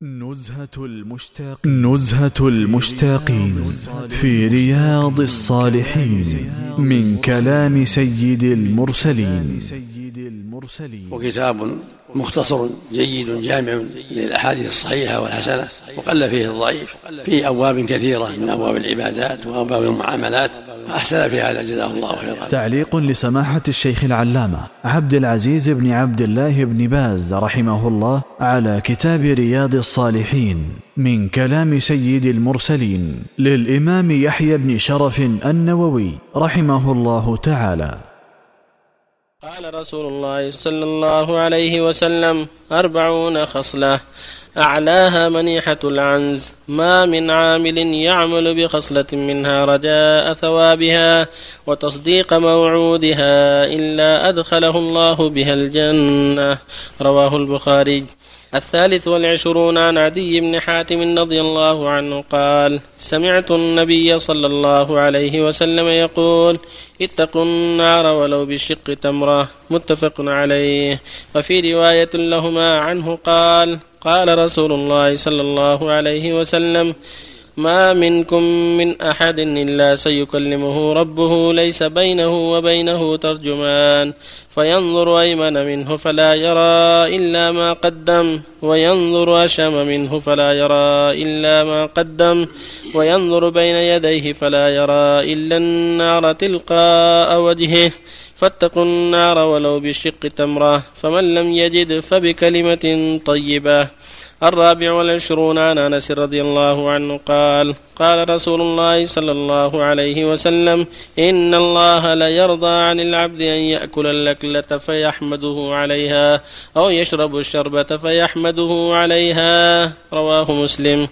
نزهة المشتاقين في رياض الصالحين من كلام سيد المرسلين. وكتاب مختصر جيد جامع للأحاديث الصحيحة والحسنة، وقل فيه الضعيف، في أبواب كثيرة من أبواب العبادات وأبواب المعاملات، أحسن في هذا جزاه الله خيرا. تعليق لسماحة الشيخ العلامة عبد العزيز بن عبد الله بن باز رحمه الله على كتاب رياض الصالحين من كلام سيد المرسلين للإمام يحيى بن شرف النووي رحمه الله تعالى. قال رسول الله صلى الله عليه وسلم: 40 خصلة أعلاها منيحة العنز، ما من عامل يعمل بخصلة منها رجاء ثوابها وتصديق موعودها إلا أدخله الله بها الجنة. رواه البخاري. 23 عن عدي بن حاتم رضي الله عنه قال: سمعت النبي صلى الله عليه وسلم يقول: اتقوا النار ولو بشق تمرة. متفق عليه. وفي رواية لهما عنه قال: قال رسول الله صلى الله عليه وسلم: ما منكم من أحد إلا سيكلمه ربه ليس بينه وبينه ترجمان، فينظر أيمن منه فلا يرى إلا ما قدم، وينظر أشم منه فلا يرى إلا ما قدم، وينظر بين يديه فلا يرى إلا النار تلقاء وجهه. فاتقوا النار ولو بشق تمرة، فمن لم يجد فبكلمة طيبة. 24 عن أنس رضي الله عنه قال: قال رسول الله صلى الله عليه وسلم: إن الله لا يرضى عن العبد أن يأكل الأكلة فيحمده عليها، أو يشرب الشربة فيحمده عليها. رواه مسلم.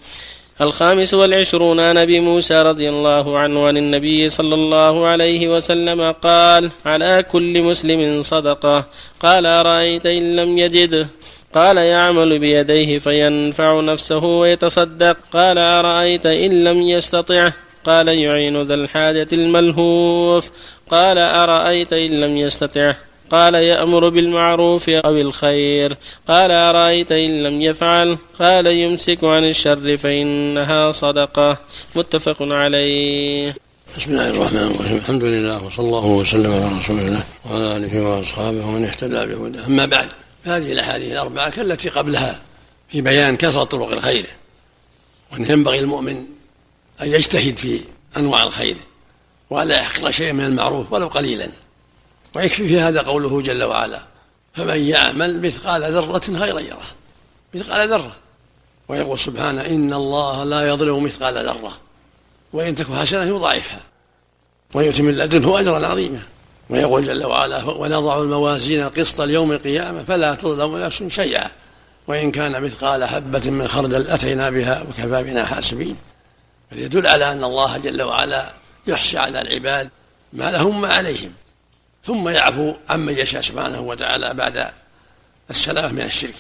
25 عن أبي موسى رضي الله عنه عن النبي صلى الله عليه وسلم قال: على كل مسلم صدقة. قال: أرأيت إن لم يجد؟ قال: يعمل بيديه فينفع نفسه ويتصدق. قال: أرأيت إن لم يستطع؟ قال: يعين ذا الحاجة الملهوف. قال: أرأيت إن لم يستطع؟ قال: يأمر بالمعروف أو الخير. قال: أرأيت إن لم يفعل؟ قال: يمسك عن الشر فإنها صدقة. متفق عليه. بسم الله الرحمن الرحيم. الحمد لله، وصلى الله وسلم على رسول الله وعلى آله وأصحابه ومن اهتدى بهداه. أما بعد، هذه الأحاديث الأربعة كالتي قبلها في بيان كثرة طرق الخير، وأن ينبغي المؤمن أن يجتهد في أنواع الخير ولا يحقر شيئا من المعروف ولو قليلا. ويكفي في هذا قوله جل وعلا: فمن يعمل مثقال ذرة خيرا يره. مثقال ذرة. ويقول سبحانه: إن الله لا يظلم مثقال ذرة وإن تك حسنة يضاعفها ويؤتي من لدنه أجرا عظيما. ويقول جل وعلا: ونضع الموازين القسط ليوم القيامة فلا تظلم نفس شيئا وإن كان مثقال حبة من خردل أتينا بها وكفى بنا حاسبين. فيدل على أن الله جل وعلا يحصي على العباد ما لهم ما عليهم، ثم يعفو عمن يشاء سبحانه وتعالى بعد السلامة من الشرك،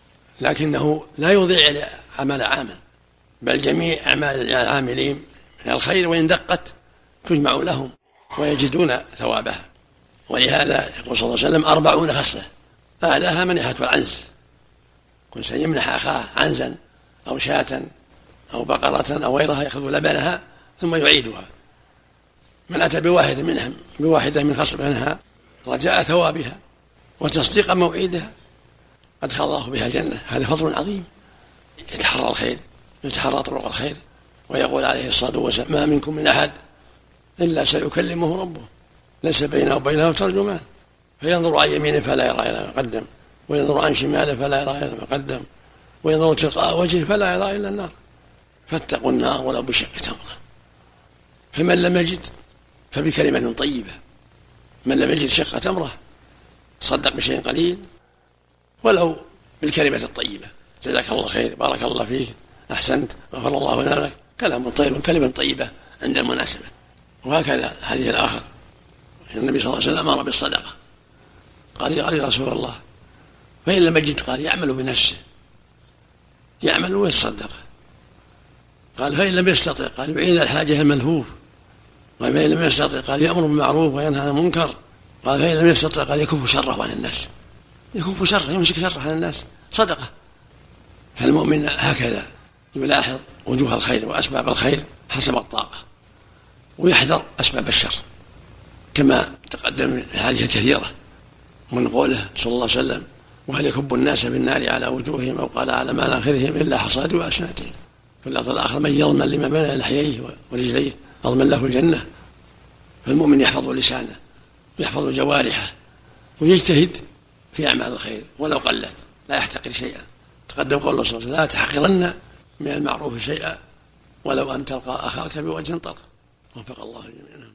لكنه لا يضيع عمل عامل، بل جميع أعمال العاملين من الخير وإن دقت تجمع لهم ويجدون ثوابها. ولهذا يقول صلى الله عليه وسلم: 40 خصلة أعلاها منيحة العنز. كل سن يمنح أخاه عنزا أو شاة أو بقرة أو غيرها يأخذ لبنها ثم يعيدها. من أتى بواحدة من خصلها رجاء ثوابها وتصديق موعدها أدخل الله بها الجنة. هذا فضل عظيم. يتحرى الخير، يتحرى طرق الخير. ويقول عليه الصلاة والسلام: ما منكم من أحد إلا سيكلمه ربه ليس بينه وبينه ترجمان، فينظر عن يمينه فلا يرى إلا ما قدم، وينظر عن شماله فلا يرى إلا ما قدم، وينظر تلقاء وجهه فلا يرى إلا النار. فاتقوا النار ولو بشق تمرة. فمن لم يجد فبكلمة طيبة. من لم يجد شق تمرة صدق بشيء قليل ولو بالكلمة الطيبة: جزاك الله خير، بارك الله فيك، أحسنت، غفر الله لك. كلام طيب، كلمة طيبة عند المناسبة. وهكذا الحديث الآخر النبي صلى الله عليه وسلم أمر بالصدقة. قال: يا رسول الله، فإن لم يجد؟ قال: يعمل بنفسه، يعمل ويتصدق. قال: فإن لم يستطع؟ قال: يعين الحاجة الملهوف. قال: فإن لم يستطع؟ قال: يأمر بالمعروف وينهى عن المنكر. قال: فإن لم يستطع؟ قال: يكف شره عن الناس. يكف شره، يمسك شره عن الناس، صدقة. فالمؤمن هكذا يلاحظ وجوه الخير وأسباب الخير حسب الطاقة، ويحذر أسباب الشر كما تقدم في الحديث الكثيرة من قوله صلى الله عليه وسلم: وهل يكب الناس بالنار على وجوههم أو قال على مناخرهم إلا حصاد وألسنتهم. في اللفظ الآخر: من يضمن لما بين لحييه ورجليه أضمن له الجنة. فالمؤمن يحفظ لسانه ويحفظ جوارحه ويجتهد في أعمال الخير ولو قلت، لا يحتقر شيئا. تقدم قول الله صلى الله عليه وسلم: لا تحقرن من المعروف شيئا ولو أن تلقى أخاك بوجه طلق. وفق الله جميعا.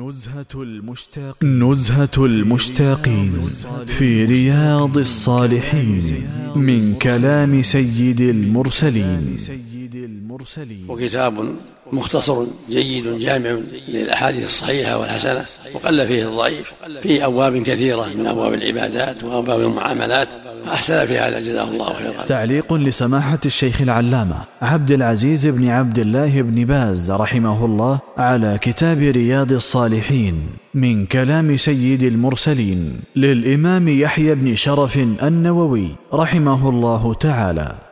نزهة المشتاقين في رياض الصالحين من كلام سيد المرسلين. وكتاب مختصر جيد جامع للأحاديث الصحيحة والحسنة، وقل فيه الضعيف، في أبواب كثيرة من أبواب العبادات وأبواب المعاملات، أحسن في هذا جزاه الله خيرا. تعليق لسماحة الشيخ العلامة عبد العزيز بن عبد الله بن باز رحمه الله على كتاب رياض الصالحين من كلام سيد المرسلين للإمام يحيى بن شرف النووي رحمه الله تعالى.